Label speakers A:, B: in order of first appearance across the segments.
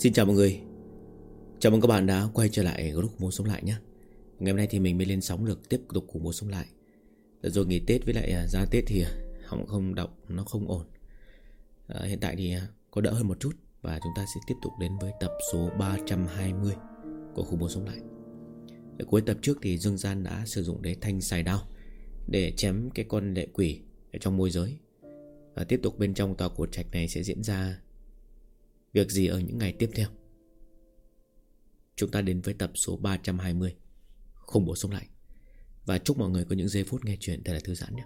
A: Xin chào mọi người. Chào mừng các bạn đã quay trở lại group Khủng Bố Sống Lại nhé. Ngày hôm nay thì mình mới lên sóng được tiếp tục Khủng Bố Sống Lại. Rồi nghỉ Tết với lại ra Tết thì họng không đọc nó không ổn. Hiện tại thì có đỡ hơn một chút. Và chúng ta sẽ tiếp tục đến với tập số 320 của Khủng Bố Sống Lại. Ở cuối tập trước thì Dương Gian đã sử dụng đế thanh xài đao để chém cái con lệ quỷ ở trong môi giới. Và tiếp tục bên trong tòa cổ trạch này sẽ diễn ra việc gì ở những ngày tiếp theo. Chúng ta đến với tập số 320 Khủng Bố Sống Lại. Và chúc mọi người có những giây phút nghe chuyện thật là thư giãn nhé.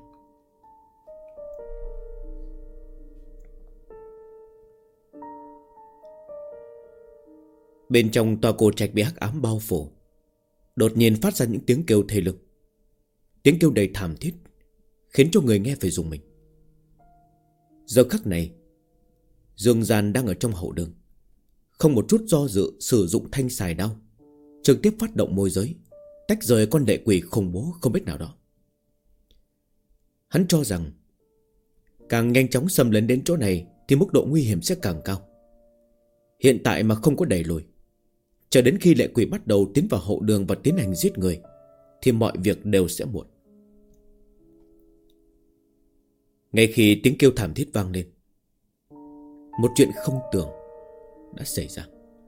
A: Bên trong tòa cổ trạch bị hắc ám bao phủ, đột nhiên phát ra những tiếng kêu thê lương. Tiếng kêu đầy thảm thiết, khiến cho người nghe phải rùng mình. Giờ khắc này, Dương Gian đang ở trong hậu đường, không một chút do dự sử dụng thanh xài đao, trực tiếp phát động môi giới, tách rời con lệ quỷ khủng bố không biết nào đó. Hắn cho rằng càng nhanh chóng xâm lấn đến chỗ này thì mức độ nguy hiểm sẽ càng cao. Hiện tại mà không có đẩy lùi, chờ đến khi lệ quỷ bắt đầu tiến vào hậu đường và tiến hành giết người, thì mọi việc đều sẽ muộn. Ngay khi tiếng kêu thảm thiết vang lên, một chuyện không tưởng đã xảy ra.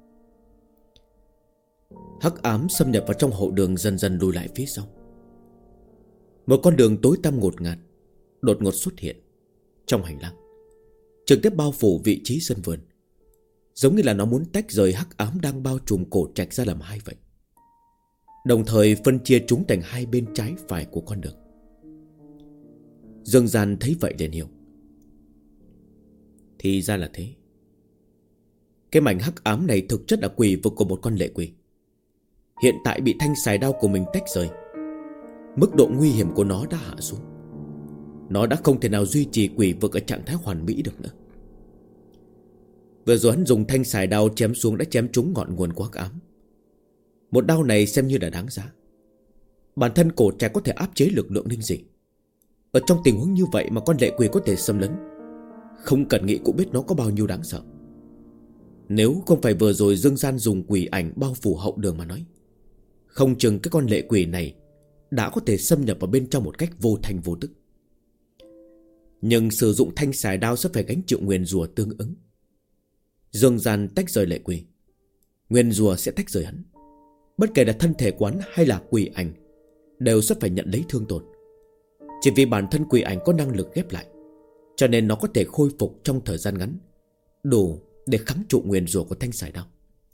A: Hắc ám xâm nhập vào trong hậu đường dần dần lùi lại phía sau. Một con đường tối tăm ngột ngạt đột ngột xuất hiện trong hành lang, trực tiếp bao phủ vị trí sân vườn, giống như là nó muốn tách rời hắc ám đang bao trùm cổ trạch ra làm hai vậy, đồng thời phân chia chúng thành hai bên trái phải của con đường. Dương Gian thấy vậy liền hiểu, thì ra là thế. Cái mảnh hắc ám này thực chất là quỷ vực của một con lệ quỷ. Hiện tại bị thanh xài đao của mình tách rời, mức độ nguy hiểm của nó đã hạ xuống. Nó đã không thể nào duy trì quỷ vực ở trạng thái hoàn mỹ được nữa. Vừa rồi hắn dùng thanh xài đao chém xuống đã chém trúng ngọn nguồn của hắc ám. Một đao này xem như là đáng giá. Bản thân cổ trạch có thể áp chế lực lượng linh dị. Ở trong tình huống như vậy mà con lệ quỷ có thể xâm lấn, không cần nghĩ cũng biết nó có bao nhiêu đáng sợ. Nếu không phải vừa rồi Dương Gian dùng quỷ ảnh bao phủ hậu đường mà nói, không chừng cái con lệ quỷ này đã có thể xâm nhập vào bên trong một cách vô thành vô tức. Nhưng sử dụng thanh xài đao sẽ phải gánh chịu nguyền rủa tương ứng. Dương Gian tách rời lệ quỷ, nguyền rủa sẽ tách rời hắn. Bất kể là thân thể quán hay là quỷ ảnh đều sẽ phải nhận lấy thương tổn. Chỉ vì bản thân quỷ ảnh có năng lực ghép lại, cho nên nó có thể khôi phục trong thời gian ngắn, đủ để kháng trụ nguyền rủa của thanh xài đao.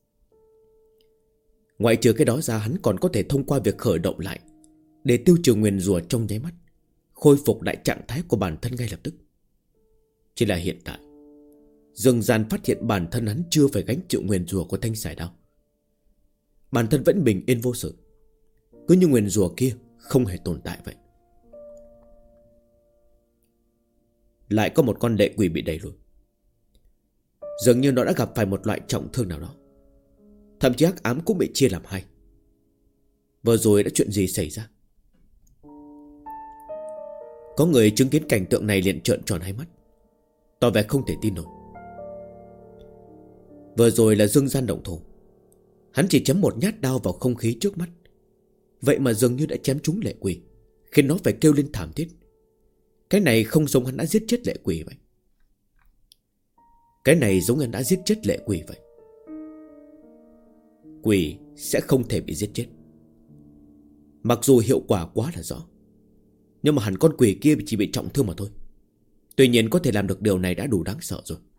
A: Ngoại trừ cái đó ra, hắn còn có thể thông qua việc khởi động lại để tiêu trừ nguyền rủa trong nháy mắt, khôi phục lại trạng thái của bản thân ngay lập tức. Chỉ là hiện tại Dương Gian phát hiện bản thân hắn chưa phải gánh chịu nguyền rủa của thanh xài đao. Bản thân vẫn bình yên vô sự, cứ như nguyền rủa kia không hề tồn tại vậy. Lại có một con lệ quỷ bị đẩy lùi. Dường như nó đã gặp phải một loại trọng thương nào đó. Thậm chí hắc ám cũng bị chia làm hai. Vừa rồi đã chuyện gì xảy ra? Có người chứng kiến cảnh tượng này liền trợn tròn hai mắt, tỏ vẻ không thể tin nổi. Vừa rồi là Dương Gian động thủ. Hắn chỉ chém một nhát đao vào không khí trước mắt, vậy mà dường như đã chém trúng lệ quỷ, khiến nó phải kêu lên thảm thiết. Cái này không giống hắn đã giết chết lệ quỷ vậy. Cái này giống hắn đã giết chết lệ quỷ vậy. Quỷ sẽ không thể bị giết chết. Mặc dù hiệu quả quá là rõ, nhưng mà hẳn con quỷ kia chỉ bị trọng thương mà thôi. Tuy nhiên có thể làm được điều này đã đủ đáng sợ rồi.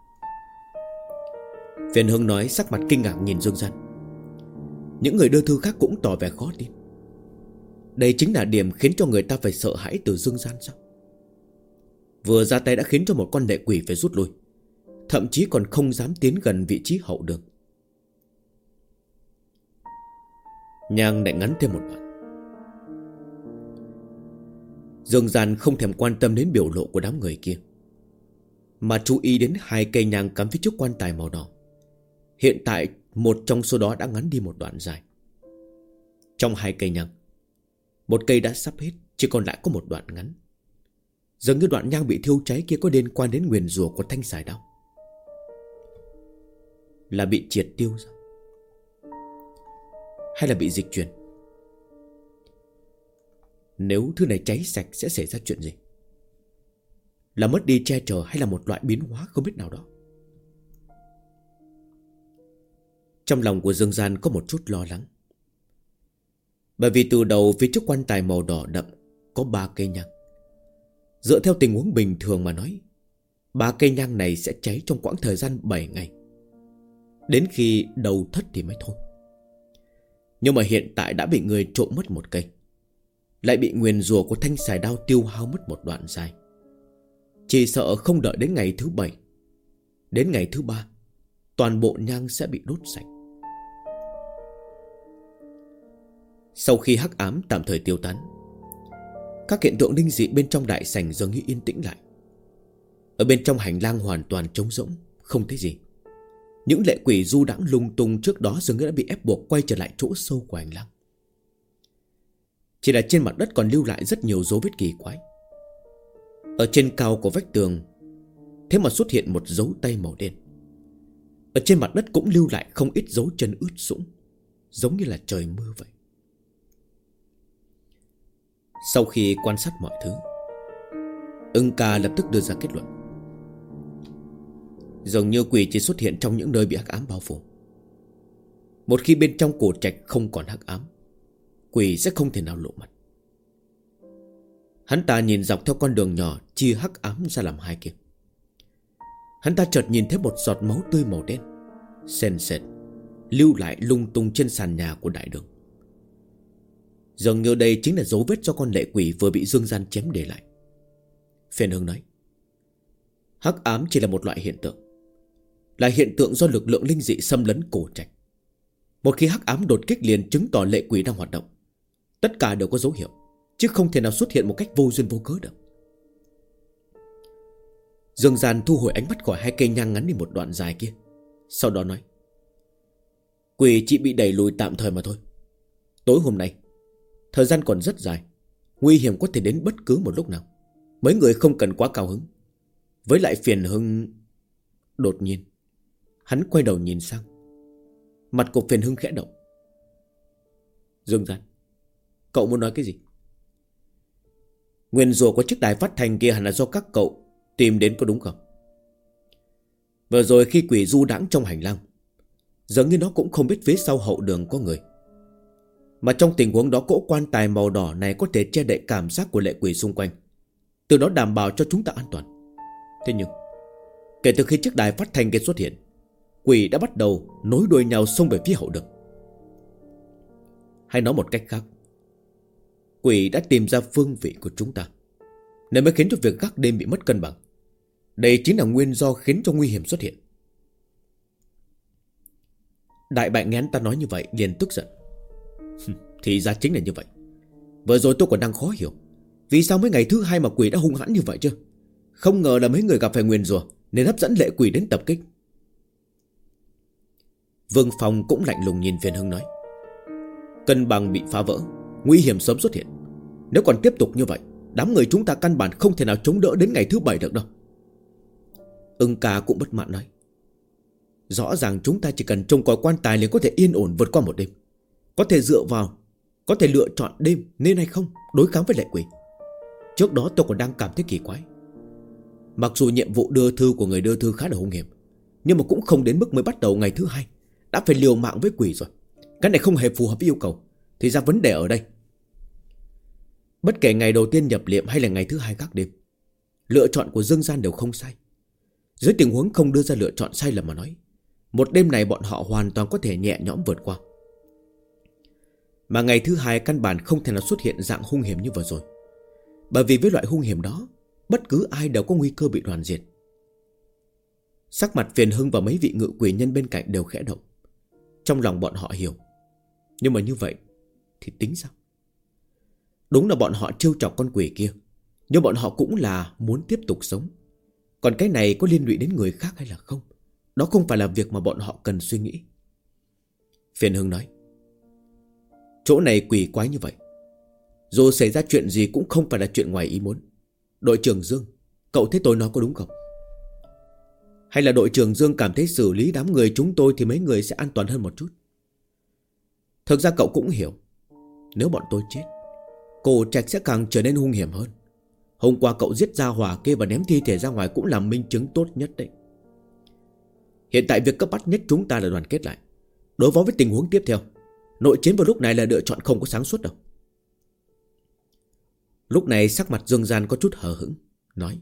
A: Phiền Hưng nói, sắc mặt kinh ngạc nhìn Dương Gian. Những người đưa thư khác cũng tỏ vẻ khó tin. Đây chính là điểm khiến cho người ta phải sợ hãi từ Dương Gian sao? Vừa ra tay đã khiến cho một con lệ quỷ phải rút lui, thậm chí còn không dám tiến gần vị trí hậu đường. Nhang lại ngắn thêm một đoạn. Dương Gian không thèm quan tâm đến biểu lộ của đám người kia, mà chú ý đến hai cây nhang cắm phía trước quan tài màu đỏ. Hiện tại một trong số đó đã ngắn đi một đoạn dài. Trong hai cây nhang, một cây đã sắp hết, chỉ còn lại có một đoạn ngắn. Dường như đoạn nhang bị thiêu cháy kia có liên quan đến nguyền rủa của thanh xài đao. Là bị triệt tiêu sao? Hay là bị dịch chuyển? Nếu thứ này cháy sạch sẽ xảy ra chuyện gì? Là mất đi che chở hay là một loại biến hóa không biết nào đó? Trong lòng của Dương Gian có một chút lo lắng. Bởi vì từ đầu phía trước quan tài màu đỏ đậm có 3 cây nhang. Dựa theo tình huống bình thường mà nói, 3 cây nhang này sẽ cháy trong quãng thời gian 7 ngày. Đến khi đầu thất thì mới thôi. Nhưng mà hiện tại đã bị người trộm mất 1 cây, lại bị nguyền rủa của thanh xài đao tiêu hao mất một đoạn dài. Chỉ sợ không đợi đến ngày thứ 7, đến ngày thứ 3, toàn bộ nhang sẽ bị đốt sạch. Sau khi hắc ám tạm thời tiêu tán, các hiện tượng linh dị bên trong đại sảnh dường như yên tĩnh lại. Ở bên trong hành lang hoàn toàn trống rỗng, không thấy gì. Những lệ quỷ du đãng lung tung trước đó dường như đã bị ép buộc quay trở lại chỗ sâu của hành lang. Chỉ là trên mặt đất còn lưu lại rất nhiều dấu vết kỳ quái. Ở trên cao của vách tường, thế mà xuất hiện một dấu tay màu đen. Ở trên mặt đất cũng lưu lại không ít dấu chân ướt sũng, giống như là trời mưa vậy. Sau khi quan sát mọi thứ, Ưng Ca lập tức đưa ra kết luận. Dường như quỷ chỉ xuất hiện trong những nơi bị hắc ám bao phủ. Một khi bên trong cổ trạch không còn hắc ám, quỷ sẽ không thể nào lộ mặt. Hắn ta nhìn dọc theo con đường nhỏ chia hắc ám ra làm 2 kia. Hắn ta chợt nhìn thấy một giọt máu tươi màu đen sền sệt lưu lại lung tung trên sàn nhà của đại đường. Dường như đây chính là dấu vết do con lệ quỷ vừa bị Dương Gian chém để lại. Phiền Hưng nói, hắc ám chỉ là một loại hiện tượng, là hiện tượng do lực lượng linh dị xâm lấn cổ trạch. Một khi hắc ám đột kích liền chứng tỏ lệ quỷ đang hoạt động. Tất cả đều có dấu hiệu, chứ không thể nào xuất hiện một cách vô duyên vô cớ được. Dương Gian thu hồi ánh mắt khỏi 2 cây nhang ngắn đi một đoạn dài kia, sau đó nói, quỷ chỉ bị đẩy lùi tạm thời mà thôi. Tối hôm nay thời gian còn rất dài, nguy hiểm có thể đến bất cứ một lúc nào. Mấy người không cần quá cao hứng. Với lại Phiền Hưng... Đột nhiên hắn quay đầu nhìn sang. Mặt của Phiền Hưng khẽ động. Dương Gian, cậu muốn nói cái gì? Nguyên rủa của chiếc đài phát thanh kia hẳn là do các cậu tìm đến có đúng không? Vừa rồi khi quỷ du đãng trong hành lang, dường như nó cũng không biết phía sau hậu đường có người. Mà trong tình huống đó, cỗ quan tài màu đỏ này có thể che đậy cảm giác của lệ quỷ xung quanh, từ đó đảm bảo cho chúng ta an toàn. Thế nhưng kể từ khi chiếc đài phát thanh kia xuất hiện, quỷ đã bắt đầu nối đuôi nhau xông về phía hậu đường. Hay nói một cách khác, quỷ đã tìm ra phương vị của chúng ta, nên mới khiến cho việc gác đêm bị mất cân bằng. Đây chính là nguyên do khiến cho nguy hiểm xuất hiện. Đại bại nghe hắn ta nói như vậy liền tức giận. Thì ra chính là như vậy. Vừa rồi tôi còn đang khó hiểu, vì sao mấy ngày thứ 2 mà quỷ đã hung hãn như vậy chứ? Không ngờ là mấy người gặp phải nguyền rủa nên hấp dẫn lệ quỷ đến tập kích. Vương Phong cũng lạnh lùng nhìn Phiền Hưng nói, cân bằng bị phá vỡ, nguy hiểm sớm xuất hiện. Nếu còn tiếp tục như vậy, đám người chúng ta căn bản không thể nào chống đỡ đến ngày thứ 7 được đâu. Ưng Ca cũng bất mãn nói, rõ ràng chúng ta chỉ cần trông coi quan tài liền có thể yên ổn vượt qua một đêm. Có thể dựa vào, có thể lựa chọn đêm nên hay không đối kháng với lệ quỷ. Trước đó tôi còn đang cảm thấy kỳ quái. Mặc dù nhiệm vụ đưa thư của người đưa thư khá là hung hiểm, nhưng mà cũng không đến mức mới bắt đầu ngày thứ 2 đã phải liều mạng với quỷ rồi. Cái này không hề phù hợp với yêu cầu. Thì ra vấn đề ở đây. Bất kể ngày đầu tiên nhập liệm hay là ngày thứ 2 gác đêm, lựa chọn của Dương Gian đều không sai. Dưới tình huống không đưa ra lựa chọn sai lầm mà nói, một đêm này bọn họ hoàn toàn có thể nhẹ nhõm vượt qua. Mà ngày thứ 2 căn bản không thể nào xuất hiện dạng hung hiểm như vừa rồi. Bởi vì với loại hung hiểm đó, bất cứ ai đều có nguy cơ bị đoàn diệt. Sắc mặt Phiền Hưng và mấy vị ngự quỷ nhân bên cạnh đều khẽ động. Trong lòng bọn họ hiểu. Nhưng mà như vậy thì tính sao? Đúng là bọn họ trêu chọc con quỷ kia, nhưng bọn họ cũng là muốn tiếp tục sống. Còn cái này có liên lụy đến người khác hay là không, đó không phải là việc mà bọn họ cần suy nghĩ. Phiền Hưng nói, chỗ này quỷ quái như vậy, dù xảy ra chuyện gì cũng không phải là chuyện ngoài ý muốn. Đội trưởng Dương, cậu thấy tôi nói có đúng không? Hay là đội trưởng Dương cảm thấy xử lý đám người chúng tôi thì mấy người sẽ an toàn hơn một chút? Thực ra cậu cũng hiểu, nếu bọn tôi chết, Cổ Trạch sẽ càng trở nên hung hiểm hơn. Hôm qua cậu giết gia hỏa kia và ném thi thể ra ngoài cũng là minh chứng tốt nhất đấy. Hiện tại việc cấp bách nhất chúng ta là đoàn kết lại. Đối phó với tình huống tiếp theo, nội chiến vào lúc này là lựa chọn không có sáng suốt đâu. Lúc này sắc mặt Dương Gian có chút hờ hững, nói: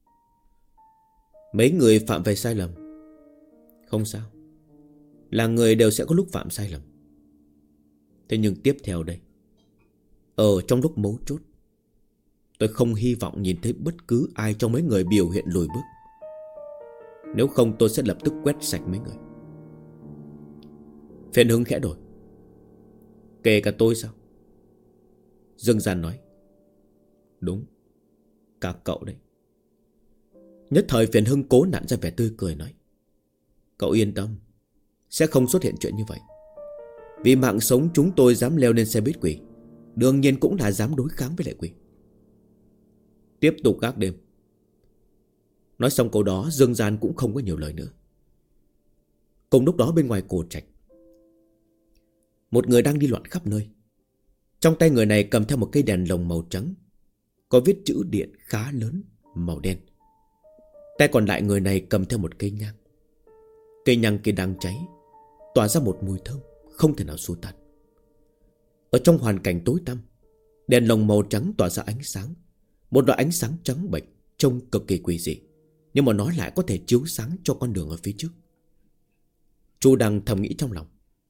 A: mấy người phạm về sai lầm. Không sao, là người đều sẽ có lúc phạm sai lầm. Thế nhưng tiếp theo đây, ở trong lúc mấu chốt, tôi không hy vọng nhìn thấy bất cứ ai trong mấy người biểu hiện lùi bước. Nếu không tôi sẽ lập tức quét sạch mấy người. Phiền Hưng khẽ đổi: kể cả tôi sao? Dương Gian nói: đúng, cả cậu đấy. Nhất thời Phiền Hưng cố nặn ra vẻ tươi cười nói: cậu yên tâm, sẽ không xuất hiện chuyện như vậy. Vì mạng sống chúng tôi dám leo lên xe buýt quỷ, đương nhiên cũng là dám đối kháng với lại quỷ. Tiếp tục gác đêm. Nói xong câu đó, Dương Gian cũng không có nhiều lời nữa. Cùng lúc đó bên ngoài Cổ Trạch, một người đang đi loạn khắp nơi. Trong tay người này cầm theo một cây đèn lồng màu trắng, có viết chữ điện khá lớn màu đen. Tay còn lại người này cầm theo một cây nhang. Cây nhang kia đang cháy, tỏa ra một mùi thơm không thể nào xua tan. Ở trong hoàn cảnh tối tăm, đèn lồng màu trắng tỏa ra ánh sáng, một loại ánh sáng trắng bệch trông cực kỳ quỷ dị, nhưng mà nó lại có thể chiếu sáng cho con đường ở phía trước. Chu Đăng thầm nghĩ trong lòng: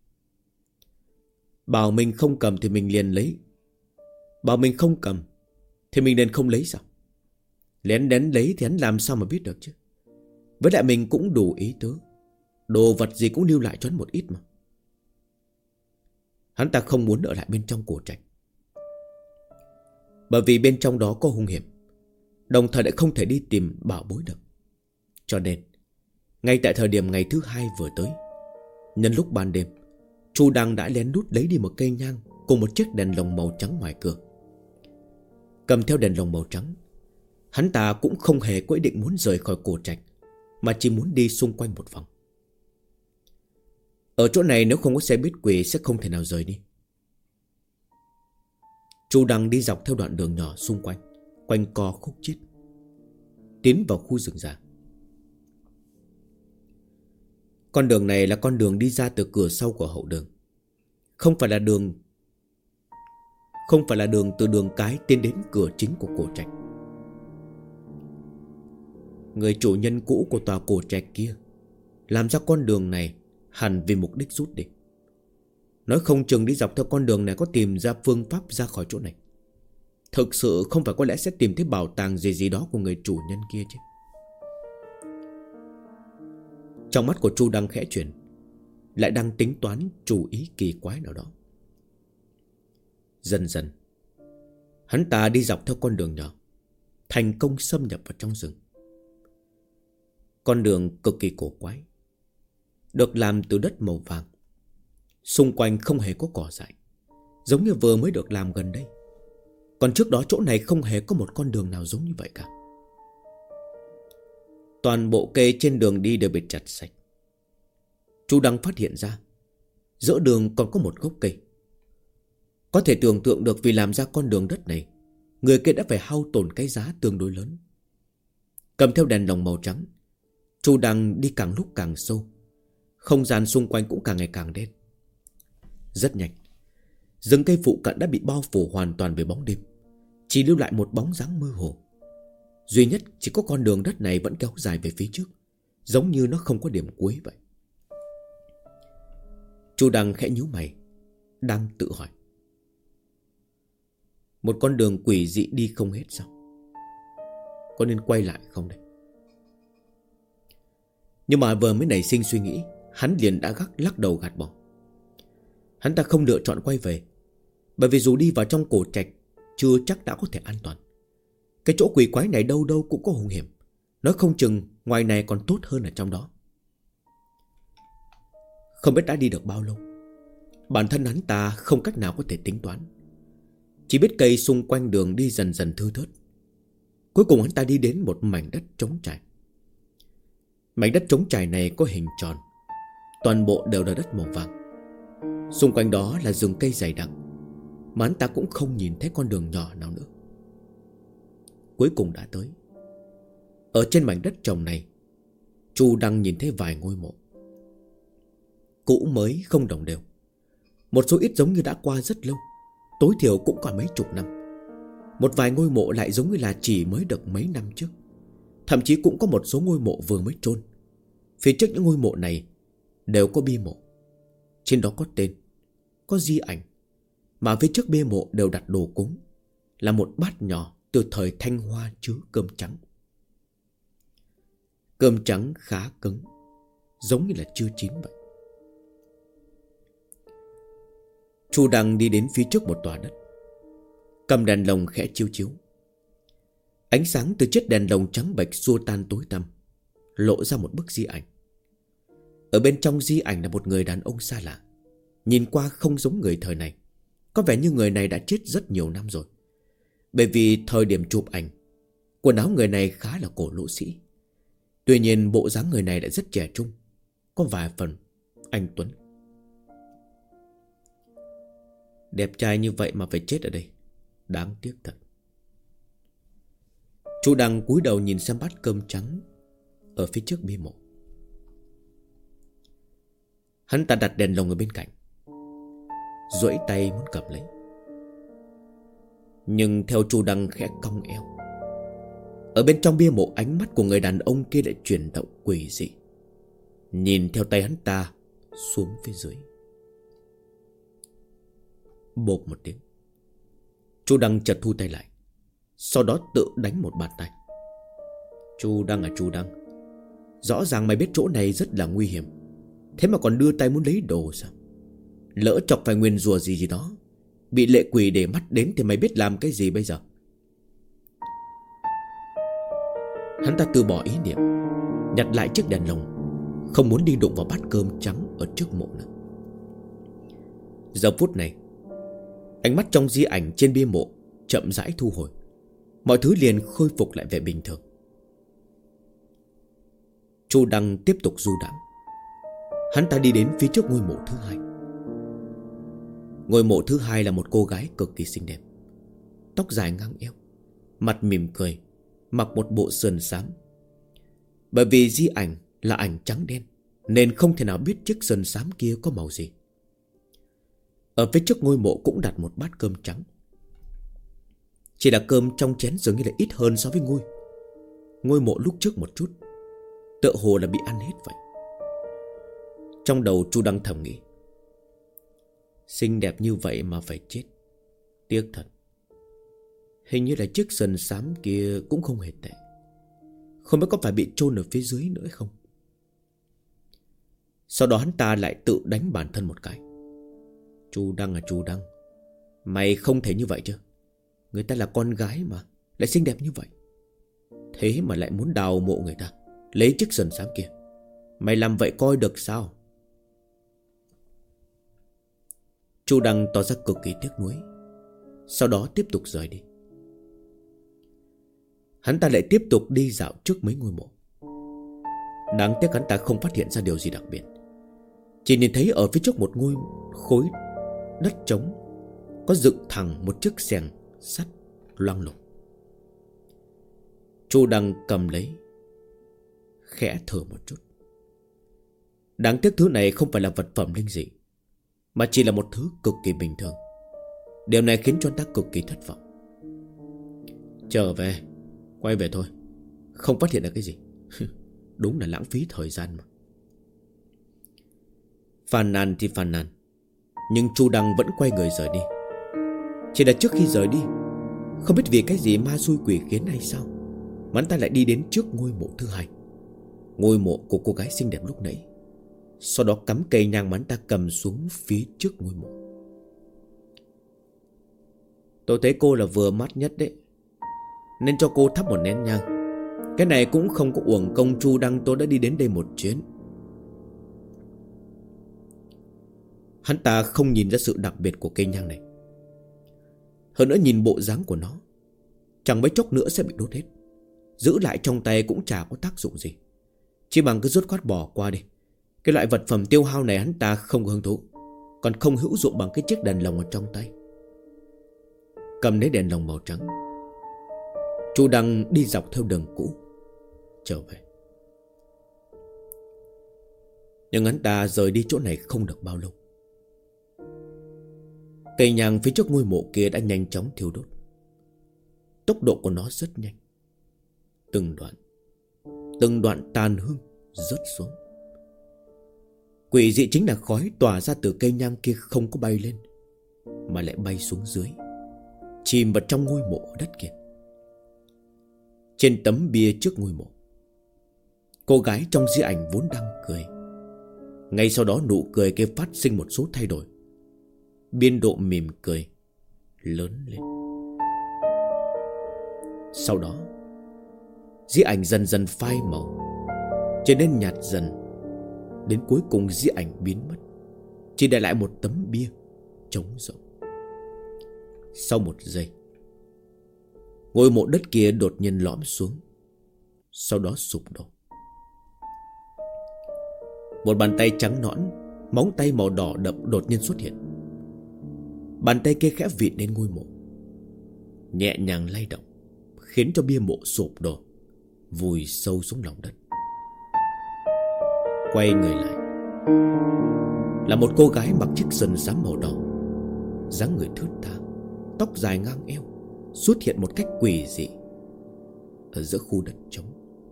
A: bảo mình không cầm thì mình liền lấy, bảo mình không cầm thì mình liền không lấy sao? Lén đén lấy thì hắn làm sao mà biết được chứ? Với lại mình cũng đủ ý tứ, đồ vật gì cũng lưu lại cho hắn một ít mà. Hắn ta không muốn ở lại bên trong Cổ Trạch, bởi vì bên trong đó có hung hiểm, đồng thời lại không thể đi tìm bảo bối được. Cho nên ngay tại thời điểm ngày thứ hai vừa tới, nhân lúc ban đêm, Chu Đăng đã lén lút lấy đi một cây nhang cùng một chiếc đèn lồng màu trắng ngoài cửa. Cầm theo đèn lồng màu trắng, hắn ta cũng không hề có ý định muốn rời khỏi Cổ Trạch, mà chỉ muốn đi xung quanh một vòng. Ở chỗ này nếu không có xe buýt quỷ sẽ không thể nào rời đi. Chu Đăng đi dọc theo đoạn đường nhỏ xung quanh, quanh co khúc chiết, tiến vào khu rừng già. Con đường này là con đường đi ra từ cửa sau của hậu đường, không phải là đường từ đường cái tiến đến cửa chính của Cổ Trạch. Người chủ nhân cũ của tòa Cổ Trạch kia làm ra con đường này hẳn vì mục đích rút đi. Nói không chừng đi dọc theo con đường này có tìm ra phương pháp ra khỏi chỗ này. Thực sự không phải có lẽ sẽ tìm thấy bảo tàng gì đó của người chủ nhân kia chứ. Trong mắt của Chu Đăng khẽ chuyển, lại đang tính toán chủ ý kỳ quái nào đó. Dần dần hắn ta đi dọc theo con đường nhỏ, thành công xâm nhập vào trong rừng. Con đường cực kỳ cổ quái, được làm từ đất màu vàng. Xung quanh không hề có cỏ dại, giống như vừa mới được làm gần đây. Còn trước đó chỗ này không hề có một con đường nào giống như vậy cả. Toàn bộ cây trên đường đi đều bị chặt sạch. Chu Đăng phát hiện ra giữa đường còn có một gốc cây. Có thể tưởng tượng được vì làm ra con đường đất này, người kia đã phải hao tổn cái giá tương đối lớn. Cầm theo đèn lồng màu trắng, Chu Đăng đi càng lúc càng sâu. Không gian xung quanh cũng càng ngày càng đen. Rất nhanh, rừng cây phụ cận đã bị bao phủ hoàn toàn bởi bóng đêm, chỉ lưu lại một bóng dáng mơ hồ. Duy nhất chỉ có con đường đất này vẫn kéo dài về phía trước, giống như nó không có điểm cuối vậy. Chu Đăng khẽ nhíu mày, đang tự hỏi: một con đường quỷ dị đi không hết sao? Có nên quay lại không đây? Nhưng mà vừa mới nảy sinh suy nghĩ, hắn liền đã lắc đầu gạt bỏ. Hắn ta không lựa chọn quay về, bởi vì dù đi vào trong Cổ Trạch chưa chắc đã có thể an toàn. Cái chỗ quỷ quái này đâu đâu cũng có hung hiểm, nói không chừng ngoài này còn tốt hơn ở trong đó. Không biết đã đi được bao lâu, bản thân hắn ta không cách nào có thể tính toán, chỉ biết cây xung quanh đường đi dần dần thưa thớt. Cuối cùng hắn ta đi đến một mảnh đất trống trải. Mảnh đất trống trải này có hình tròn, toàn bộ đều là đất màu vàng. Xung quanh đó là rừng cây dày đặc, mà hắn ta cũng không nhìn thấy con đường nhỏ nào nữa. Cuối cùng đã tới. Ở trên mảnh đất trồng này, Chu Đăng nhìn thấy vài ngôi mộ, cũ mới không đồng đều. Một số ít giống như đã qua rất lâu, tối thiểu cũng còn mấy chục năm. Một vài ngôi mộ lại giống như là chỉ mới được mấy năm trước. Thậm chí cũng có một số ngôi mộ vừa mới chôn. Phía trước những ngôi mộ này đều có bia mộ, trên đó có tên, có di ảnh. Mà phía trước bia mộ đều đặt đồ cúng, là một bát nhỏ từ thời Thanh Hoa chứa cơm trắng. Cơm trắng khá cứng, giống như là chưa chín vậy. Chu Đăng đi đến phía trước một tòa đất, cầm đèn lồng khẽ chiếu chiếu. Ánh sáng từ chiếc đèn lồng trắng bệch xua tan tối tăm, lộ ra một bức di ảnh. Ở bên trong di ảnh là một người đàn ông xa lạ, nhìn qua không giống người thời này. Có vẻ như người này đã chết rất nhiều năm rồi. Bởi vì thời điểm chụp ảnh, quần áo người này khá là cổ lỗ sĩ. Tuy nhiên bộ dáng người này lại rất trẻ trung, có vài phần anh tuấn. Đẹp trai như vậy mà phải chết ở đây, đáng tiếc thật. Chu Đăng cúi đầu nhìn xem bát cơm trắng ở phía trước bia mộ. Hắn ta đặt đèn lồng ở bên cạnh, duỗi tay muốn cầm lấy. Nhưng theo Chu Đăng khẽ cong eo, ở bên trong bia mộ ánh mắt của người đàn ông kia lại chuyển động quỷ dị, nhìn theo tay hắn ta xuống phía dưới. Bộp một tiếng, Chu Đăng chợt thu tay lại, sau đó tự đánh một bàn tay. Chu Đăng à Chu Đăng, rõ ràng mày biết chỗ này rất là nguy hiểm, thế mà còn đưa tay muốn lấy đồ sao? Lỡ chọc phải nguyền rủa gì đó, bị lệ quỷ để mắt đến thì mày biết làm cái gì bây giờ? Hắn ta từ bỏ ý niệm, nhặt lại chiếc đèn lồng, không muốn đi đụng vào bát cơm trắng ở trước mộ nữa. Giờ phút này, ánh mắt trong di ảnh trên bia mộ chậm rãi thu hồi, mọi thứ liền khôi phục lại vẻ bình thường. Chu Đăng tiếp tục du đãng. Hắn ta đi đến phía trước ngôi mộ thứ hai. Ngôi mộ thứ hai là một cô gái cực kỳ xinh đẹp, tóc dài ngang eo, mặt mỉm cười, mặc một bộ sườn xám. Bởi vì di ảnh là ảnh trắng đen, nên không thể nào biết chiếc sườn xám kia có màu gì. Ở phía trước ngôi mộ cũng đặt một bát cơm trắng. Chỉ là cơm trong chén dường như là ít hơn so với ngôi mộ lúc trước một chút, tựa hồ là bị ăn hết vậy. Trong đầu Chu Đăng thầm nghĩ, xinh đẹp như vậy mà phải chết, tiếc thật. Hình như là chiếc sườn xám kia cũng không hề tệ, không biết có phải bị chôn ở phía dưới nữa không. Sau đó hắn ta lại tự đánh bản thân một cái. Chu Đăng à Chu Đăng, mày không thể như vậy chứ. Người ta là con gái mà, lại xinh đẹp như vậy, thế mà lại muốn đào mộ người ta, lấy chiếc sườn xám kia. Mày làm vậy coi được sao? Chu Đăng tỏ ra cực kỳ tiếc nuối, sau đó tiếp tục rời đi. Hắn ta lại tiếp tục đi dạo trước mấy ngôi mộ. Đáng tiếc hắn ta không phát hiện ra điều gì đặc biệt, chỉ nhìn thấy ở phía trước một ngôi khối đất trống có dựng thẳng một chiếc xẻng sắt loang lổ. Chu Đăng cầm lấy, khẽ thở một chút. Đáng tiếc thứ này không phải là vật phẩm linh dị, mà chỉ là một thứ cực kỳ bình thường. Điều này khiến cho anh ta cực kỳ thất vọng. Trở về, quay về thôi, không phát hiện được cái gì. Đúng là lãng phí thời gian mà. Phàn nàn thì phàn nàn, nhưng Chu Đăng vẫn quay người rời đi. Chỉ là trước khi rời đi, không biết vì cái gì ma xui quỷ khiến hay sao, mà anh ta lại đi đến trước ngôi mộ thứ hai, ngôi mộ của cô gái xinh đẹp lúc nãy. Sau đó cắm cây nhang mà anh ta cầm xuống phía trước ngôi mộ. Tôi thấy cô là vừa mắt nhất đấy, nên cho cô thắp một nén nhang. Cái này cũng không có uổng công Chu Đăng tôi đã đi đến đây một chuyến. Hắn ta không nhìn ra sự đặc biệt của cây nhang này. Hơn nữa nhìn bộ dáng của nó, chẳng mấy chốc nữa sẽ bị đốt hết, giữ lại trong tay cũng chả có tác dụng gì. Chỉ bằng cứ dứt khoát bỏ qua đi. Cái loại vật phẩm tiêu hao này hắn ta không có hứng thú, còn không hữu dụng bằng cái chiếc đèn lồng ở trong tay. Cầm lấy đèn lồng màu trắng, Chu Đăng đi dọc theo đường cũ trở về. Nhưng hắn ta rời đi chỗ này không được bao lâu. Cây nhang phía trước ngôi mộ kia đã nhanh chóng thiêu đốt. Tốc độ của nó rất nhanh. Từng đoạn tàn hương rớt xuống. Quỷ dị chính là khói tỏa ra từ cây nhang kia không có bay lên, mà lại bay xuống dưới, chìm vào trong ngôi mộ đất kia. Trên tấm bia trước ngôi mộ, cô gái trong di ảnh vốn đang cười. Ngay sau đó nụ cười kia phát sinh một số thay đổi. Biên độ mỉm cười lớn lên. Sau đó di ảnh dần dần phai màu, trở nên nhạt dần. Đến cuối cùng di ảnh biến mất, chỉ để lại một tấm bia trống rỗng. Sau một giây, ngôi mộ đất kia đột nhiên lõm xuống, sau đó sụp đổ. Một bàn tay trắng nõn, móng tay màu đỏ đậm đột nhiên xuất hiện. Bàn tay kia khẽ vịn đến ngôi mộ, nhẹ nhàng lay động, khiến cho bia mộ sụp đổ, vùi sâu xuống lòng đất. Quay người lại là một cô gái mặc chiếc sườn xám màu đỏ, dáng người thướt tha, tóc dài ngang eo, xuất hiện một cách quỷ dị ở giữa khu đất trống.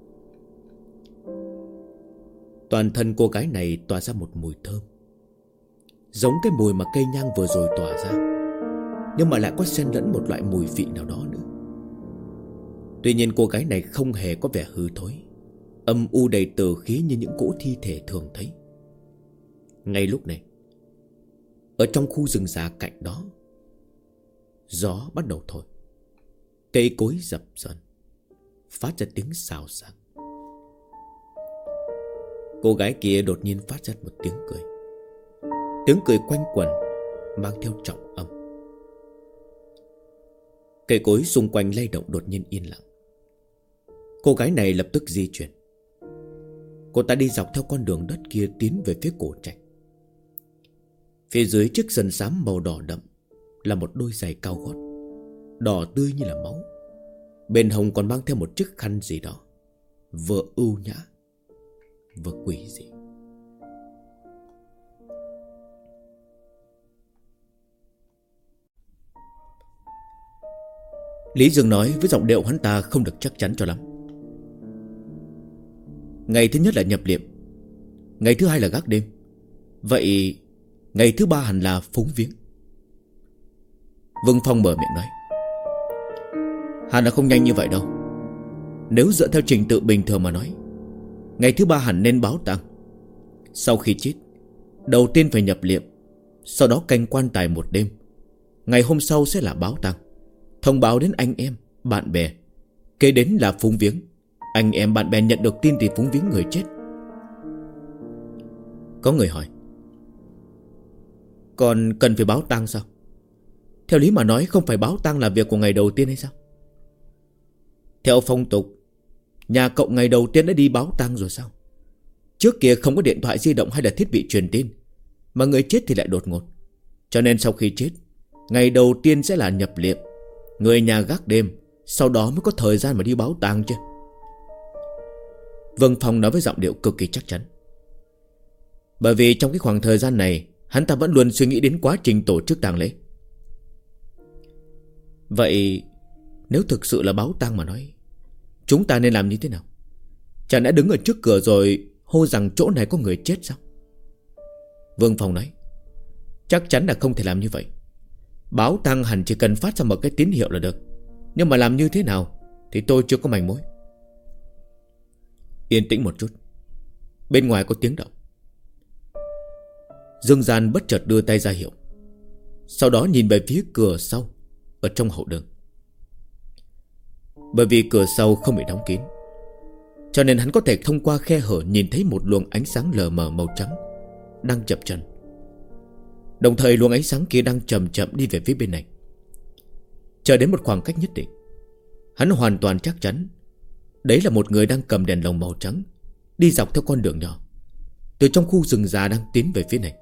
A: Toàn thân cô gái này tỏa ra một mùi thơm, giống cái mùi mà cây nhang vừa rồi tỏa ra, nhưng mà lại có xen lẫn một loại mùi vị nào đó nữa. Tuy nhiên cô gái này không hề có vẻ hư thối, âm u đầy tử khí như những cỗ thi thể thường thấy. Ngay lúc này, ở trong khu rừng già cạnh đó, gió bắt đầu thổi, cây cối dập dờn, phát ra tiếng xào xạc. Cô gái kia đột nhiên phát ra một tiếng cười. Tiếng cười quanh quẩn, mang theo trọng âm. Cây cối xung quanh lay động đột nhiên yên lặng. Cô gái này lập tức di chuyển. Cô ta đi dọc theo con đường đất kia tiến về phía cổ trạch. Phía dưới chiếc sân xám màu đỏ đậm là một đôi giày cao gót, đỏ tươi như là máu. Bên hông còn mang theo một chiếc khăn gì đó, vừa ưu nhã vừa quỷ dị. Lý Dương nói với giọng điệu hắn ta không được chắc chắn cho lắm. Ngày thứ nhất là nhập liệm, ngày thứ hai là gác đêm, vậy ngày thứ ba hẳn là phúng viếng. Vương Phong mở miệng nói, hẳn là không nhanh như vậy đâu. Nếu dựa theo trình tự bình thường mà nói, ngày thứ ba hẳn nên báo tang. Sau khi chết, đầu tiên phải nhập liệm, sau đó canh quan tài một đêm. Ngày hôm sau sẽ là báo tang, thông báo đến anh em, bạn bè. Kế đến là phúng viếng. Anh em bạn bè nhận được tin thì phúng viếng người chết. Có người hỏi, còn cần phải báo tang sao? Theo lý mà nói không phải báo tang là việc của ngày đầu tiên hay sao? Theo phong tục, nhà cậu ngày đầu tiên đã đi báo tang rồi sao? Trước kia không có điện thoại di động hay là thiết bị truyền tin, mà người chết thì lại đột ngột. Cho nên sau khi chết, ngày đầu tiên sẽ là nhập liệm, người nhà gác đêm, sau đó mới có thời gian mà đi báo tang chứ. Vương Phong nói với giọng điệu cực kỳ chắc chắn. Bởi vì trong cái khoảng thời gian này, hắn ta vẫn luôn suy nghĩ đến quá trình tổ chức tang lễ. Vậy nếu thực sự là báo tang mà nói, chúng ta nên làm như thế nào? Chẳng lẽ đứng ở trước cửa rồi hô rằng chỗ này có người chết sao? Vương Phong nói, chắc chắn là không thể làm như vậy. Báo tang hẳn chỉ cần phát ra một cái tín hiệu là được, nhưng mà làm như thế nào thì tôi chưa có manh mối. Yên tĩnh một chút. Bên ngoài có tiếng động. Dương Gian bất chợt đưa tay ra hiệu, sau đó nhìn về phía cửa sau ở trong hậu đường. Bởi vì cửa sau không bị đóng kín, cho nên hắn có thể thông qua khe hở nhìn thấy một luồng ánh sáng lờ mờ màu trắng đang chập chờn. Đồng thời luồng ánh sáng kia đang chậm chậm đi về phía bên này. Chờ đến một khoảng cách nhất định, hắn hoàn toàn chắc chắn đấy là một người đang cầm đèn lồng màu trắng, đi dọc theo con đường nhỏ từ trong khu rừng già đang tiến về phía này.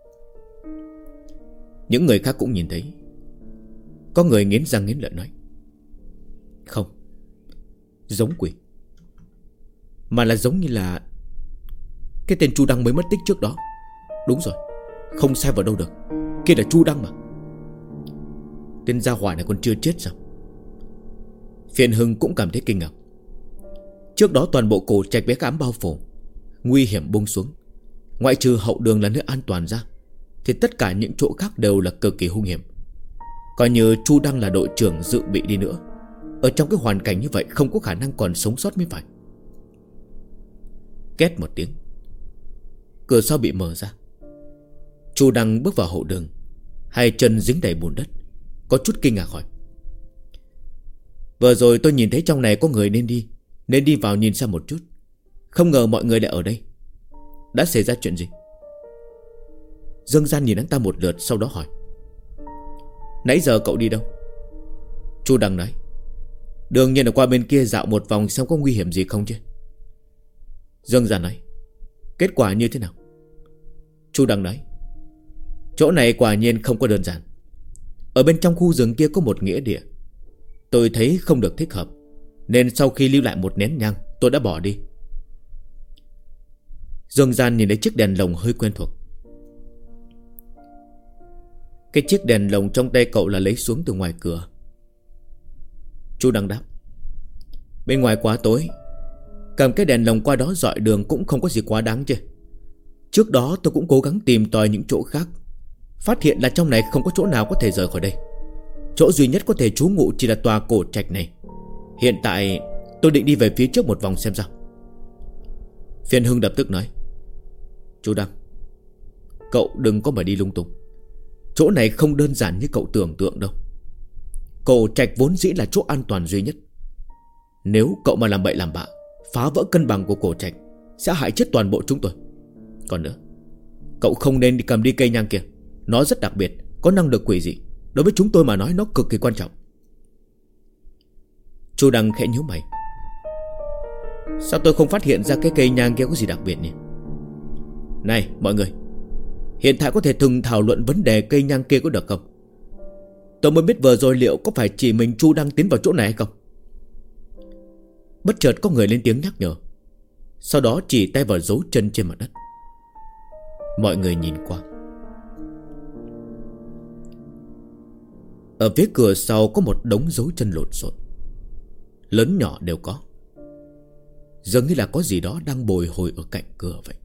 A: Những người khác cũng nhìn thấy. Có người nghiến răng nghiến lợi nói: không, giống quỷ, mà là giống như là cái tên Chu Đăng mới mất tích trước đó. Đúng rồi, không sai vào đâu được, kia là Chu Đăng mà. Tên gia hỏa này còn chưa chết sao? Phiền Hưng cũng cảm thấy kinh ngạc. Trước đó toàn bộ cổ trạch bé ám bao phủ, nguy hiểm buông xuống. Ngoại trừ hậu đường là nơi an toàn ra, thì tất cả những chỗ khác đều là cực kỳ hung hiểm. Coi như Chu Đăng là đội trưởng dự bị đi nữa, ở trong cái hoàn cảnh như vậy không có khả năng còn sống sót mới phải. Két một tiếng, cửa sau bị mở ra. Chu Đăng bước vào hậu đường, hai chân dính đầy bùn đất, có chút kinh ngạc hỏi: vừa rồi tôi nhìn thấy trong này có người nên đi vào nhìn xem một chút. Không ngờ mọi người lại ở đây. Đã xảy ra chuyện gì? Dương Gian nhìn hắn ta một lượt, sau đó hỏi: nãy giờ cậu đi đâu? Chu Đăng nói: đương nhiên là qua bên kia dạo một vòng xem có nguy hiểm gì không chứ. Dương Gian nói: kết quả như thế nào? Chu Đăng nói: chỗ này quả nhiên không có đơn giản. Ở bên trong khu rừng kia có một nghĩa địa. Tôi thấy không được thích hợp, nên sau khi lưu lại một nén nhang, tôi đã bỏ đi. Dương Gian nhìn thấy chiếc đèn lồng hơi quen thuộc. Cái chiếc đèn lồng trong tay cậu là lấy xuống từ ngoài cửa. Chu Đăng đáp: bên ngoài quá tối, cầm cái đèn lồng qua đó dọi đường cũng không có gì quá đáng chứ. Trước đó tôi cũng cố gắng tìm tòi những chỗ khác, phát hiện là trong này không có chỗ nào có thể rời khỏi đây. Chỗ duy nhất có thể trú ngụ chỉ là tòa cổ trạch này. Hiện tại tôi định đi về phía trước một vòng xem sao. Phiền Hưng lập tức nói: Chu Đăng, cậu đừng có mà đi lung tung. Chỗ này không đơn giản như cậu tưởng tượng đâu. Cổ trạch vốn dĩ là chỗ an toàn duy nhất. Nếu cậu mà làm bậy làm bạ, phá vỡ cân bằng của cổ trạch, sẽ hại chết toàn bộ chúng tôi. Còn nữa, cậu không nên cầm đi cây nhang kia. Nó rất đặc biệt, có năng lực quỷ dị. Đối với chúng tôi mà nói nó cực kỳ quan trọng. Chu Đăng khẽ nhíu mày: sao tôi không phát hiện ra cái cây nhang kia có gì đặc biệt nhỉ? Này mọi người, hiện tại có thể từng thảo luận vấn đề cây nhang kia có được không? Tôi mới biết vừa rồi liệu có phải chỉ mình Chu Đăng tiến vào chỗ này hay không. Bất chợt có người lên tiếng nhắc nhở, sau đó chỉ tay vào dấu chân trên mặt đất. Mọi người nhìn qua. Ở phía cửa sau có một đống dấu chân lộn xộn, lớn nhỏ đều có. Dường như là có gì đó đang bồi hồi ở cạnh cửa vậy.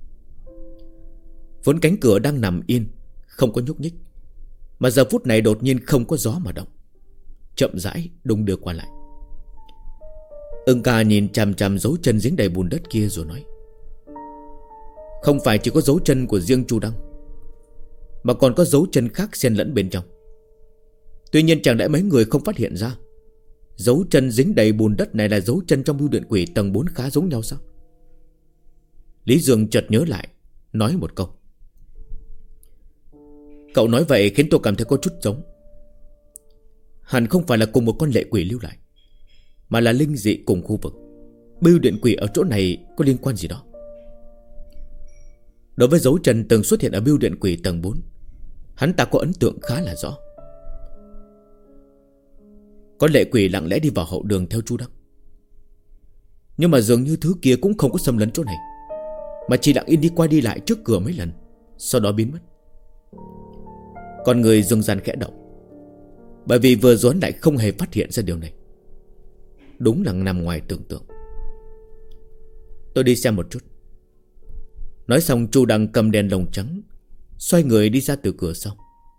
A: Vốn cánh cửa đang nằm yên, không có nhúc nhích, mà giờ phút này đột nhiên không có gió mà động, chậm rãi đung đưa qua lại. Ưng Ca nhìn chằm chằm dấu chân dính đầy bùn đất kia rồi nói: không phải chỉ có dấu chân của riêng Chu Đăng, mà còn có dấu chân khác xen lẫn bên trong. Tuy nhiên chẳng lẽ mấy người không phát hiện ra dấu chân dính đầy bùn đất này là dấu chân trong bưu điện quỷ tầng 4 khá giống nhau sao? Lý Dương chợt nhớ lại, nói một câu. Cậu nói vậy khiến tôi cảm thấy có chút giống. Hẳn không phải là cùng một con lệ quỷ lưu lại, mà là linh dị cùng khu vực. Bưu điện quỷ ở chỗ này có liên quan gì đó. Đối với dấu chân từng xuất hiện ở bưu điện quỷ tầng 4, hắn ta có ấn tượng khá là rõ. Có lệ quỷ lặng lẽ đi vào hậu đường theo Chu Đăng, nhưng mà dường như thứ kia cũng không có xâm lấn chỗ này, mà chỉ lặng yên đi qua đi lại trước cửa mấy lần, sau đó biến mất. Con người Dương Gian khẽ động, bởi vì vừa rồi lại không hề phát hiện ra điều này. Đúng là nằm ngoài tưởng tượng. Tôi đi xem một chút. Nói xong Chu Đăng cầm đèn lồng trắng, xoay người đi ra từ cửa sau.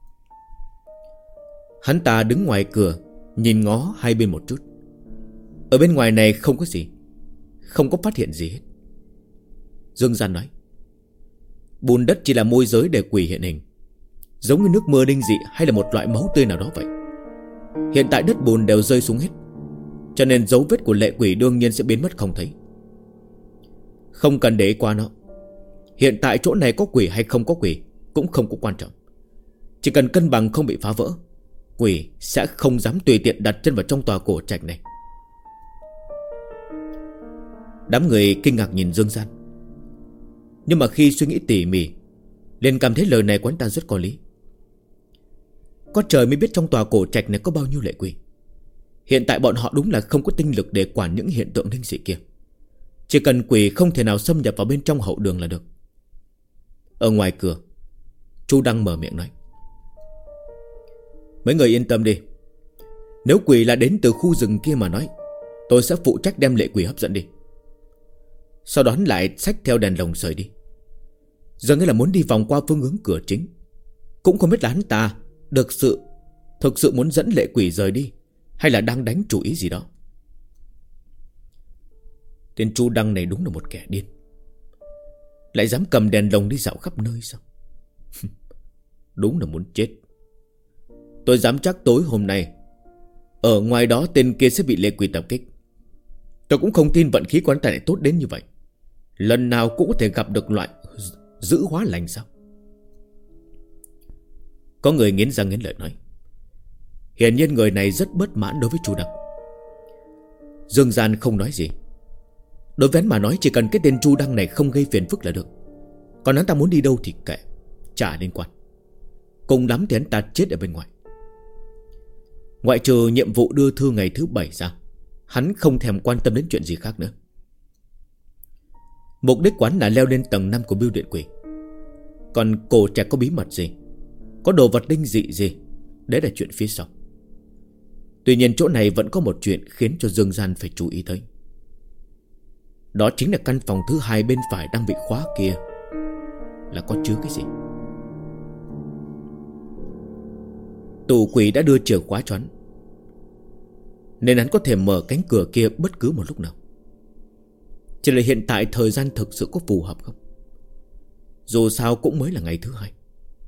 A: Hắn ta đứng ngoài cửa, nhìn ngó hai bên một chút. Ở bên ngoài này không có gì, không có phát hiện gì hết. Dương Gian nói: bùn đất chỉ là môi giới để quỷ hiện hình, giống như nước mưa linh dị hay là một loại máu tươi nào đó vậy. Hiện tại đất bùn đều rơi xuống hết, cho nên dấu vết của lệ quỷ đương nhiên sẽ biến mất không thấy. Không cần để ý qua nó. Hiện tại chỗ này có quỷ hay không có quỷ cũng không có quan trọng. Chỉ cần cân bằng không bị phá vỡ, quỷ sẽ không dám tùy tiện đặt chân vào trong tòa cổ trạch này. Đám người kinh ngạc nhìn Dương Gian. Nhưng mà khi suy nghĩ tỉ mỉ, liền cảm thấy lời này của anh ta rất có lý. Có trời mới biết trong tòa cổ trạch này có bao nhiêu lệ quỷ. Hiện tại bọn họ đúng là không có tinh lực để quản những hiện tượng linh dị kia. Chỉ cần quỷ không thể nào xâm nhập vào bên trong hậu đường là được. Ở ngoài cửa, Chu Đăng mở miệng nói: mấy người yên tâm đi. Nếu quỷ là đến từ khu rừng kia mà nói, tôi sẽ phụ trách đem lệ quỷ hấp dẫn đi. Sau đó hắn lại xách theo đèn lồng rời đi. Giờ nghe là muốn đi vòng qua phương hướng cửa chính. Cũng không biết là hắn ta thực sự muốn dẫn lệ quỷ rời đi, hay là đang đánh chủ ý gì đó. Tên Chu Đăng này đúng là một kẻ điên. Lại dám cầm đèn lồng đi dạo khắp nơi sao? Đúng là muốn chết. Tôi dám chắc tối hôm nay ở ngoài đó tên kia sẽ bị lệ quỷ tập kích. Tôi cũng không tin vận khí của anh ta lại tốt đến như vậy. Lần nào cũng có thể gặp được loại dữ hóa lành sao? Có người nghiến răng nghiến lợi nói. Hiển nhiên người này rất bất mãn đối với Chu Đăng. Dương Gian không nói gì. Đối với hắn mà nói, chỉ cần cái tên Chu Đăng này không gây phiền phức là được. Còn hắn ta muốn đi đâu thì kệ, chả liên quan. Cùng lắm thì hắn ta chết ở bên ngoài. Ngoại trừ nhiệm vụ đưa thư ngày thứ 7 ra, hắn không thèm quan tâm đến chuyện gì khác nữa. Mục đích quán là leo lên tầng 5 của bưu điện quỷ. Còn cổ trạch có bí mật gì, có đồ vật linh dị gì, đấy là chuyện phía sau. Tuy nhiên chỗ này vẫn có một chuyện khiến cho Dương Gian phải chú ý tới. Đó chính là căn phòng thứ 2 bên phải đang bị khóa kia là có chứa cái gì. Tù quỷ đã đưa chìa khóa cho hắn, nên hắn có thể mở cánh cửa kia bất cứ một lúc nào. Chỉ là hiện tại thời gian thực sự có phù hợp không? Dù sao cũng mới là ngày thứ 2.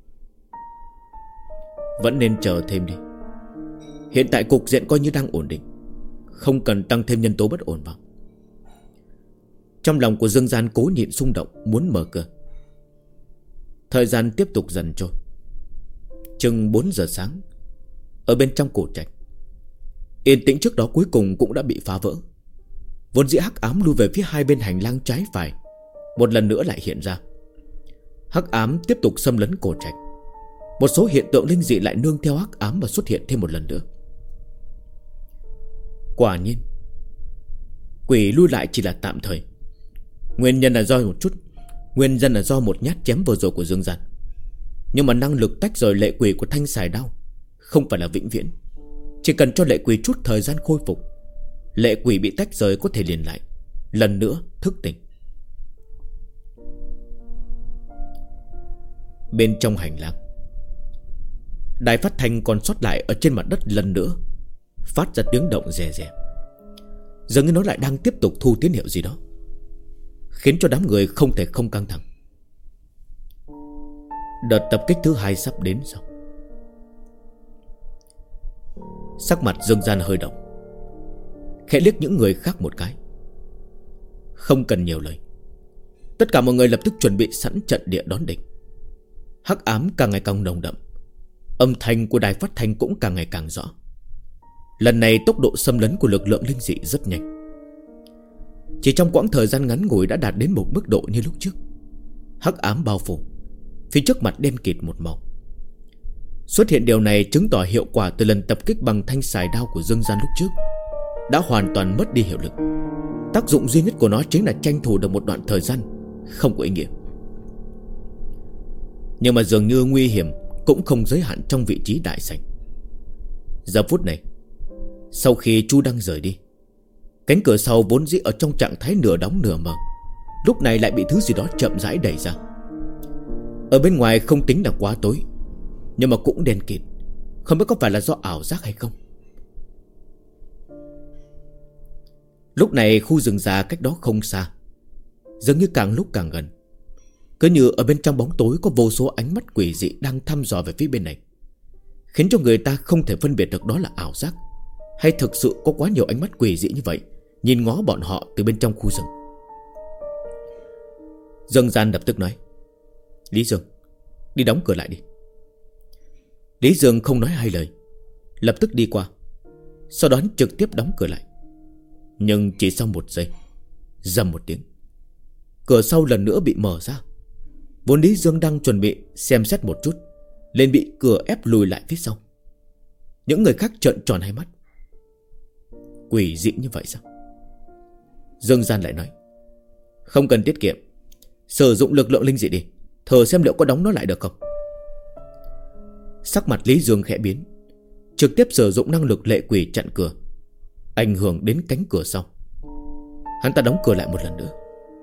A: Vẫn nên chờ thêm đi. Hiện tại cục diện coi như đang ổn định, không cần tăng thêm nhân tố bất ổn vào. Trong lòng của Dương Gian cố nhịn xung động muốn mở cửa. Thời gian tiếp tục dần trôi. Chừng 4 giờ sáng, ở bên trong cổ trạch, yên tĩnh trước đó cuối cùng cũng đã bị phá vỡ. Vốn dĩ hắc ám lui về phía hai bên hành lang trái phải một lần nữa lại hiện ra. Hắc ám tiếp tục xâm lấn cổ trạch. Một số hiện tượng linh dị lại nương theo hắc ám mà xuất hiện thêm một lần nữa. Quả nhiên, quỷ lui lại chỉ là tạm thời. Nguyên nhân là do một nhát chém vừa rồi của Dương Gian. Nhưng mà năng lực tách rời lệ quỷ của thanh xài đao không phải là vĩnh viễn. Chỉ cần cho lệ quỷ chút thời gian khôi phục, lệ quỷ bị tách rời có thể liền lại, lần nữa thức tỉnh. Bên trong hành lang, đài phát thanh còn sót lại ở trên mặt đất lần nữa phát ra tiếng động rè rè. Dường như nó lại đang tiếp tục thu tín hiệu gì đó, khiến cho đám người không thể không căng thẳng. Đợt tập kích thứ 2 sắp đến rồi. Sắc mặt Dương Gian hơi động, khẽ liếc những người khác một cái. Không cần nhiều lời, tất cả mọi người lập tức chuẩn bị sẵn trận địa đón địch. Hắc ám càng ngày càng nồng đậm, âm thanh của đài phát thanh cũng càng ngày càng rõ. Lần này tốc độ xâm lấn của lực lượng linh dị rất nhanh. Chỉ trong quãng thời gian ngắn ngủi đã đạt đến một mức độ như lúc trước. Hắc ám bao phủ, phía trước mặt đen kịt một màu. Xuất hiện điều này chứng tỏ hiệu quả từ lần tập kích bằng thanh xài đao của Dương Gian lúc trước đã hoàn toàn mất đi hiệu lực. Tác dụng duy nhất của nó chính là tranh thủ được một đoạn thời gian không có ý nghĩa. Nhưng mà dường như nguy hiểm cũng không giới hạn trong vị trí đại sảnh. Giờ phút này, sau khi Chu Đăng rời đi, cánh cửa sau vốn dĩ ở trong trạng thái nửa đóng nửa mở, lúc này lại bị thứ gì đó chậm rãi đẩy ra. Ở bên ngoài không tính là quá tối, nhưng mà cũng đen kịt, không biết có phải là do ảo giác hay không. Lúc này khu rừng già cách đó không xa, dường như càng lúc càng gần. Cứ như ở bên trong bóng tối có vô số ánh mắt quỷ dị đang thăm dò về phía bên này, khiến cho người ta không thể phân biệt được đó là ảo giác hay thực sự có quá nhiều ánh mắt quỷ dị như vậy nhìn ngó bọn họ từ bên trong khu rừng. Dương Gian lập tức nói: Lý Dương, đi đóng cửa lại đi. Lý Dương không nói hai lời, lập tức đi qua. Sau đó trực tiếp đóng cửa lại. Nhưng chỉ sau 1 giây, Rầm một tiếng, cửa sau lần nữa bị mở ra. Vốn Lý Dương đang chuẩn bị xem xét một chút, liền bị cửa ép lùi lại phía sau. Những người khác trợn tròn hai mắt. Quỷ dị như vậy sao? Dương Gian lại nói, không cần tiết kiệm, sử dụng lực lượng linh dị đi, thử xem liệu có đóng nó lại được không. Sắc mặt Lý Dương khẽ biến, trực tiếp sử dụng năng lực lệ quỷ chặn cửa, ảnh hưởng đến cánh cửa sau. Hắn ta đóng cửa lại một lần nữa.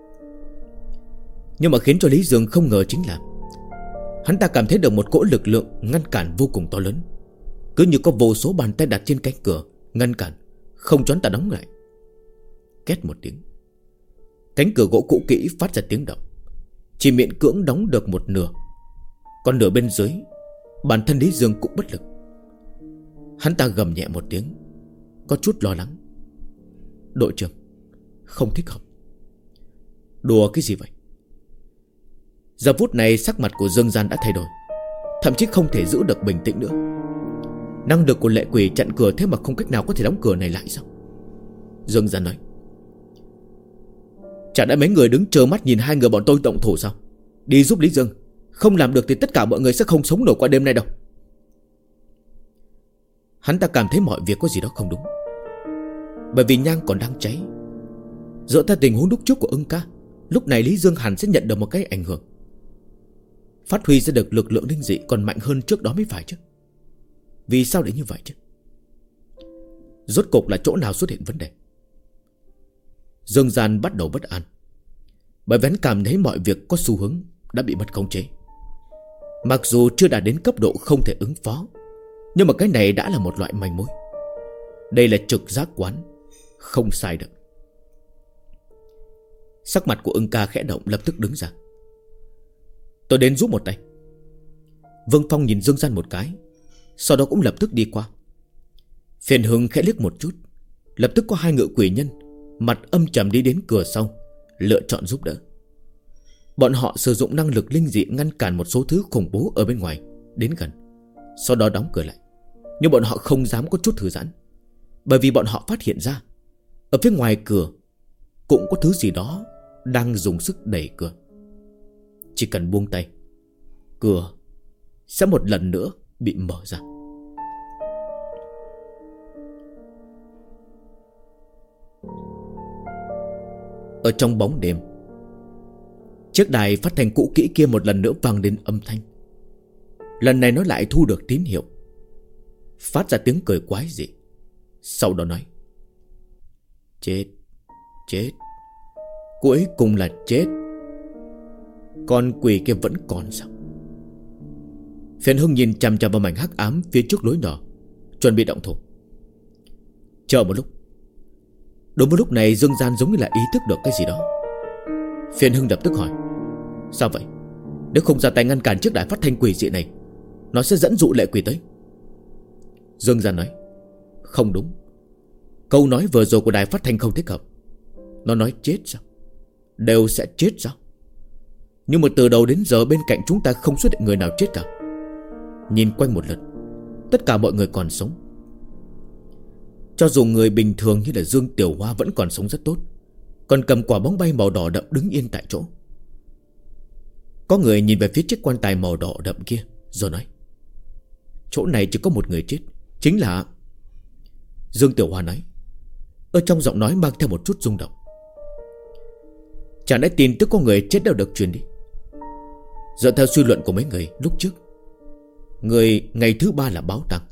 A: Nhưng mà khiến cho Lý Dương không ngờ chính là hắn ta cảm thấy được một cỗ lực lượng ngăn cản vô cùng to lớn, cứ như có vô số bàn tay đặt trên cánh cửa ngăn cản, không cho hắn ta đóng lại. Két một tiếng, cánh cửa gỗ cũ kỹ phát ra tiếng động, chỉ miễn cưỡng đóng được một nửa. Còn nửa bên dưới, bản thân Lý Dương cũng bất lực. Hắn ta gầm nhẹ một tiếng, có chút lo lắng. Đội trưởng, không thích hợp. Đùa cái gì vậy? Giờ phút này sắc mặt của Dương Gian đã thay đổi, thậm chí không thể giữ được bình tĩnh nữa. Năng lực của lệ quỷ chặn cửa thế mà không cách nào có thể đóng cửa này lại sao? Dương Gian nói, chả đã mấy người đứng chờ mắt nhìn hai người bọn tôi động thủ sao? Đi giúp Lý Dương, không làm được thì tất cả mọi người sẽ không sống nổi qua đêm nay đâu. Hắn ta cảm thấy mọi việc có gì đó không đúng, bởi vì nhang còn đang cháy. Dựa theo tình huống lúc trước của Ưng ca, lúc này Lý Dương hẳn sẽ nhận được một cái ảnh hưởng, phát huy ra được lực lượng linh dị còn mạnh hơn trước đó mới phải chứ. Vì sao lại như vậy chứ? Rốt cục là chỗ nào xuất hiện vấn đề? Dương Gian bắt đầu bất an, bởi vì hắn cảm thấy mọi việc có xu hướng đã bị mất khống chế. Mặc dù chưa đạt đến cấp độ không thể ứng phó, nhưng mà cái này đã là một loại manh mối. Đây là trực giác quán, không sai được. Sắc mặt của Ưng ca khẽ động, lập tức đứng ra. Tôi đến giúp một tay. Vương Phong nhìn Dương Gian một cái, sau đó cũng lập tức đi qua. Phiền Hưng khẽ liếc một chút, lập tức có hai ngự quỷ nhân mặt âm trầm đi đến cửa sau, lựa chọn giúp đỡ. Bọn họ sử dụng năng lực linh dị ngăn cản một số thứ khủng bố ở bên ngoài đến gần, sau đó đóng cửa lại. Nhưng bọn họ không dám có chút thư giãn, bởi vì bọn họ phát hiện ra ở phía ngoài cửa cũng có thứ gì đó đang dùng sức đẩy cửa. Chỉ cần buông tay, cửa sẽ một lần nữa bị mở ra. Ở trong bóng đêm, chiếc đài phát thanh cũ kỹ kia một lần nữa vang lên âm thanh. Lần này nó lại thu được tín hiệu, phát ra tiếng cười quái dị. Sau đó nói, chết, chết, cuối cùng là chết. Con quỷ kia vẫn còn sao? Phiền Hưng nhìn chằm chằm vào mảnh hắc ám phía trước lối nhỏ, chuẩn bị động thủ. Chờ một lúc. Đúng vào lúc này Dương Gian giống như là ý thức được cái gì đó. Phiền Hưng lập tức hỏi, sao vậy? Nếu không ra tay ngăn cản chiếc đài phát thanh quỷ dị này, nó sẽ dẫn dụ lệ quỷ tới. Dương Gian nói, không đúng. Câu nói vừa rồi của đài phát thanh không thích hợp. Nó nói chết sao? Đều sẽ chết sao? Nhưng mà từ đầu đến giờ bên cạnh chúng ta không xuất hiện người nào chết cả. Nhìn quanh một lượt, tất cả mọi người còn sống. Cho dù người bình thường như là Dương Tiểu Hoa vẫn còn sống rất tốt, còn cầm quả bóng bay màu đỏ đậm đứng yên tại chỗ. Có người nhìn về phía chiếc quan tài màu đỏ đậm kia rồi nói, chỗ này chỉ có một người chết, chính là... Dương Tiểu Hoa nói, ở trong giọng nói mang theo một chút rung động. Chẳng lẽ tin tức có người chết đã được truyền đi? Dựa theo suy luận của mấy người lúc trước, người ngày thứ 3 là báo tang,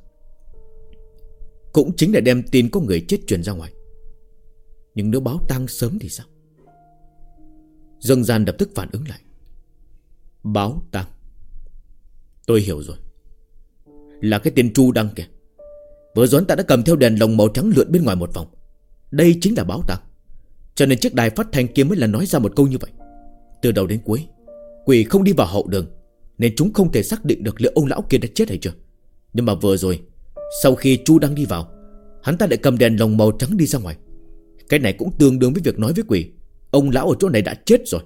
A: cũng chính là đem tin có người chết truyền ra ngoài. Nhưng nếu báo tang sớm thì sao? Dương Gian lập tức phản ứng lại. Báo tang, tôi hiểu rồi. Là cái tên Chu Đăng kìa. Vừa rồi ta đã cầm theo đèn lồng màu trắng lượn bên ngoài một vòng. Đây chính là báo tang. Cho nên chiếc đài phát thanh kia mới là nói ra một câu như vậy. Từ đầu đến cuối, quỷ không đi vào hậu đường, nên chúng không thể xác định được liệu ông lão kia đã chết hay chưa. Nhưng mà vừa rồi, sau khi Chu Đăng đi vào, hắn ta lại cầm đèn lồng màu trắng đi ra ngoài. Cái này cũng tương đương với việc nói với quỷ, ông lão ở chỗ này đã chết rồi.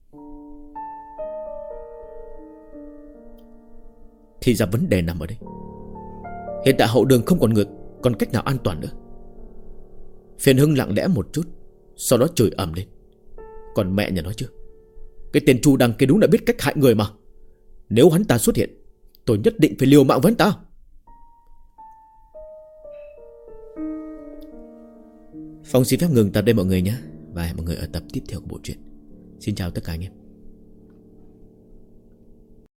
A: Thì ra vấn đề nằm ở đây. Hiện tại hậu đường không còn người, còn cách nào an toàn nữa. Phiền Hưng lặng lẽ một chút, sau đó chửi ầm lên. Còn mẹ nhà nó chứ, cái tên Chu Đăng kia đúng là biết cách hại người mà. Nếu hắn ta xuất hiện, tôi nhất định phải liều mạng với hắn ta. Phong xin phép ngừng tập đây mọi người nhé. Và hẹn mọi người ở tập tiếp theo của bộ truyện. Xin chào tất cả anh em.